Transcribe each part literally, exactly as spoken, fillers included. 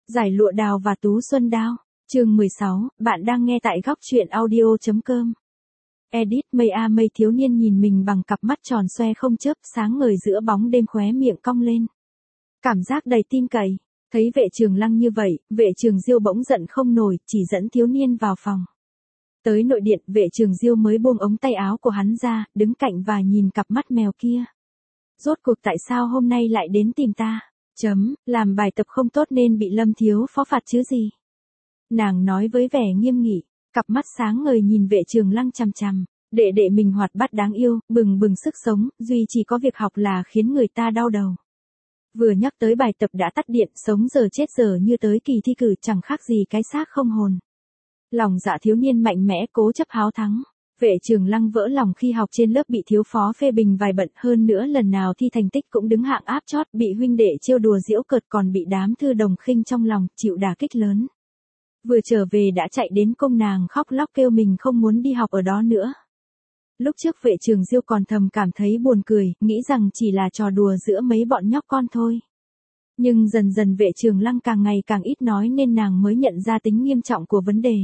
Giải lụa đào và tú xuân đao. Chương mười sáu, bạn đang nghe tại góc truyện audio.com. Edit mây a mây thiếu niên nhìn mình bằng cặp mắt tròn xoe không chớp sáng ngời giữa bóng đêm khóe miệng cong lên. Cảm giác đầy tin cậy. Thấy vệ trường lăng như vậy, vệ trường diêu bỗng giận không nổi, chỉ dẫn thiếu niên vào phòng. Tới nội điện, vệ trường diêu mới buông ống tay áo của hắn ra, đứng cạnh và nhìn cặp mắt mèo kia. Rốt cuộc tại sao hôm nay lại đến tìm ta? Chấm, làm bài tập không tốt nên bị Lâm thiếu phó phạt chứ gì? Nàng nói với vẻ nghiêm nghị, cặp mắt sáng ngời nhìn vệ trường lăng chằm chằm. Đệ đệ mình hoạt bát đáng yêu, bừng bừng sức sống, duy chỉ có việc học là khiến người ta đau đầu. Vừa nhắc tới bài tập đã tắt điện, sống giờ chết giờ như tới kỳ thi cử, chẳng khác gì cái xác không hồn. Lòng dạ thiếu niên mạnh mẽ cố chấp háo thắng. Vệ trường lăng vỡ lòng khi học trên lớp bị thiếu phó phê bình vài bận, hơn nữa lần nào thi thành tích cũng đứng hạng áp chót, bị huynh đệ trêu đùa giễu cợt, còn bị đám thư đồng khinh trong lòng, chịu đả kích lớn. Vừa trở về đã chạy đến cung nàng khóc lóc kêu mình không muốn đi học ở đó nữa. Lúc trước vệ trường diêu còn thầm cảm thấy buồn cười, nghĩ rằng chỉ là trò đùa giữa mấy bọn nhóc con thôi. Nhưng dần dần vệ trường lăng càng ngày càng ít nói nên nàng mới nhận ra tính nghiêm trọng của vấn đề.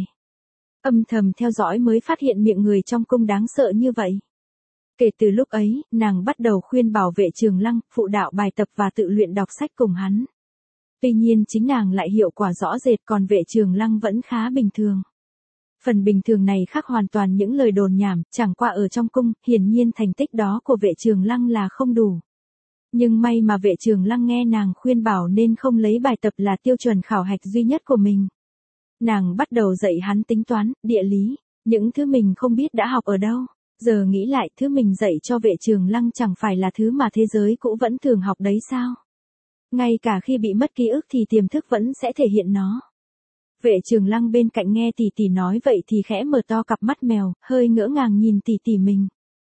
Âm thầm theo dõi mới phát hiện miệng người trong cung đáng sợ như vậy. Kể từ lúc ấy, nàng bắt đầu khuyên bảo vệ trường lăng, phụ đạo bài tập và tự luyện đọc sách cùng hắn. Tuy nhiên chính nàng lại hiệu quả rõ rệt, còn vệ trường lăng vẫn khá bình thường. Phần bình thường này khác hoàn toàn những lời đồn nhảm, chẳng qua ở trong cung, hiển nhiên thành tích đó của vệ trường lăng là không đủ. Nhưng may mà vệ trường lăng nghe nàng khuyên bảo nên không lấy bài tập là tiêu chuẩn khảo hạch duy nhất của mình. Nàng bắt đầu dạy hắn tính toán, địa lý, những thứ mình không biết đã học ở đâu. Giờ nghĩ lại, thứ mình dạy cho vệ trường lăng chẳng phải là thứ mà thế giới cũ vẫn thường học đấy sao? Ngay cả khi bị mất ký ức thì tiềm thức vẫn sẽ thể hiện nó. Vệ trường lăng bên cạnh nghe tỷ tỷ nói vậy thì khẽ mở to cặp mắt mèo, hơi ngỡ ngàng nhìn tỷ tỷ mình.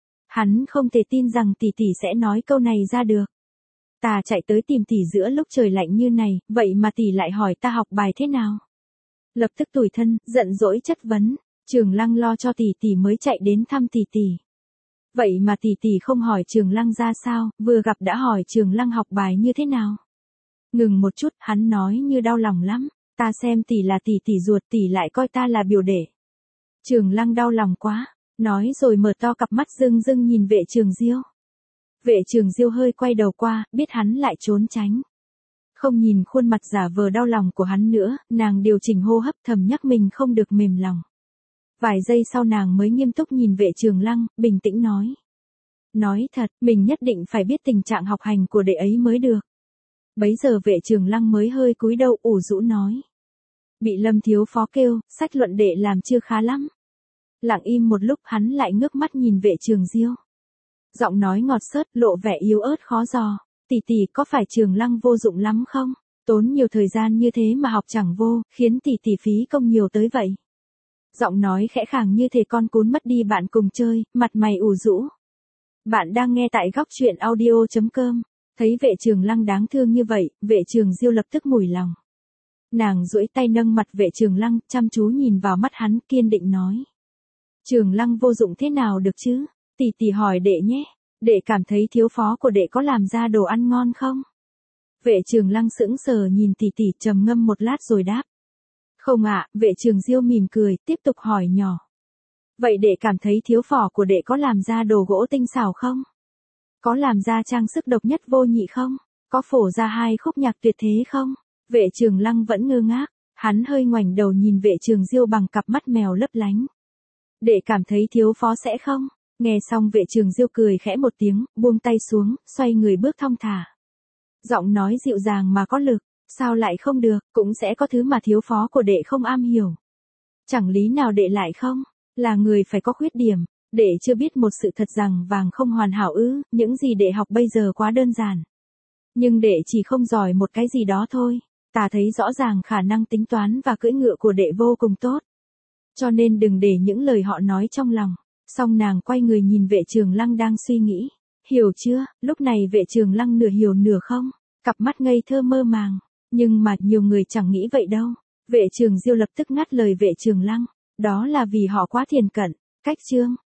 Hắn không thể tin rằng tỷ tỷ sẽ nói câu này ra được. Ta chạy tới tìm tỷ giữa lúc trời lạnh như này, vậy mà tỷ lại hỏi ta học bài thế nào? Lập tức tủi thân, giận dỗi chất vấn. Trường lăng lo cho tỷ tỷ mới chạy đến thăm tỷ tỷ. Vậy mà tỷ tỷ không hỏi trường lăng ra sao, vừa gặp đã hỏi trường lăng học bài như thế nào? Ngừng một chút, hắn nói như đau lòng lắm. Ta xem tỷ là tỷ tỷ ruột, tỷ lại coi ta là biểu đệ. Trường lăng đau lòng quá, nói rồi mở to cặp mắt rưng rưng nhìn vệ trường diêu. Vệ trường diêu hơi quay đầu qua, biết hắn lại trốn tránh. Không nhìn khuôn mặt giả vờ đau lòng của hắn nữa, nàng điều chỉnh hô hấp thầm nhắc mình không được mềm lòng. Vài giây sau nàng mới nghiêm túc nhìn vệ trường lăng, bình tĩnh nói. Nói thật, mình nhất định phải biết tình trạng học hành của đệ ấy mới được. Bấy giờ vệ trường lăng mới hơi cúi đầu ủ rũ nói. Bị Lâm thiếu phó kêu, sách luận đệ làm chưa khá lắm. Lặng im một lúc hắn lại ngước mắt nhìn vệ trường diêu. Giọng nói ngọt xớt, lộ vẻ yếu ớt khó dò. Tỷ tỷ có phải trường lăng vô dụng lắm không? Tốn nhiều thời gian như thế mà học chẳng vô, khiến tỷ tỷ phí công nhiều tới vậy. Giọng nói khẽ khàng như thể con cún mất đi bạn cùng chơi, mặt mày ủ rũ. Bạn đang nghe tại góc truyện audio.com. Thấy vệ trường lăng đáng thương như vậy, vệ trường diêu lập tức mủi lòng. Nàng duỗi tay nâng mặt vệ trường lăng, chăm chú nhìn vào mắt hắn, kiên định nói. Trường lăng vô dụng thế nào được chứ? Tỷ tỷ hỏi đệ nhé, đệ cảm thấy thiếu phó của đệ có làm ra đồ ăn ngon không? Vệ trường lăng sững sờ nhìn tỷ tỷ, trầm ngâm một lát rồi đáp. Không ạ, vệ trường diêu mỉm cười, tiếp tục hỏi nhỏ. Vậy đệ cảm thấy thiếu phó của đệ có làm ra đồ gỗ tinh xảo không? Có làm ra trang sức độc nhất vô nhị không? Có phổ ra hai khúc nhạc tuyệt thế không? Vệ trường lăng vẫn ngơ ngác, hắn hơi ngoảnh đầu nhìn vệ trường diêu bằng cặp mắt mèo lấp lánh. Đệ cảm thấy thiếu phó sẽ không? Nghe xong vệ trường diêu cười khẽ một tiếng, buông tay xuống, xoay người bước thong thả. Giọng nói dịu dàng mà có lực, sao lại không được, cũng sẽ có thứ mà thiếu phó của đệ không am hiểu. Chẳng lý nào đệ lại không? Là người phải có khuyết điểm. Đệ chưa biết một sự thật rằng vàng không hoàn hảo ư, những gì đệ học bây giờ quá đơn giản. Nhưng đệ chỉ không giỏi một cái gì đó thôi, ta thấy rõ ràng khả năng tính toán và cưỡi ngựa của đệ vô cùng tốt. Cho nên đừng để những lời họ nói trong lòng. Xong nàng quay người nhìn vệ trường lăng đang suy nghĩ. Hiểu chưa, lúc này vệ trường lăng nửa hiểu nửa không, cặp mắt ngây thơ mơ màng. Nhưng mà nhiều người chẳng nghĩ vậy đâu. Vệ trường diêu lập tức ngắt lời vệ trường lăng. Đó là vì họ quá thiền cận. Cách chương.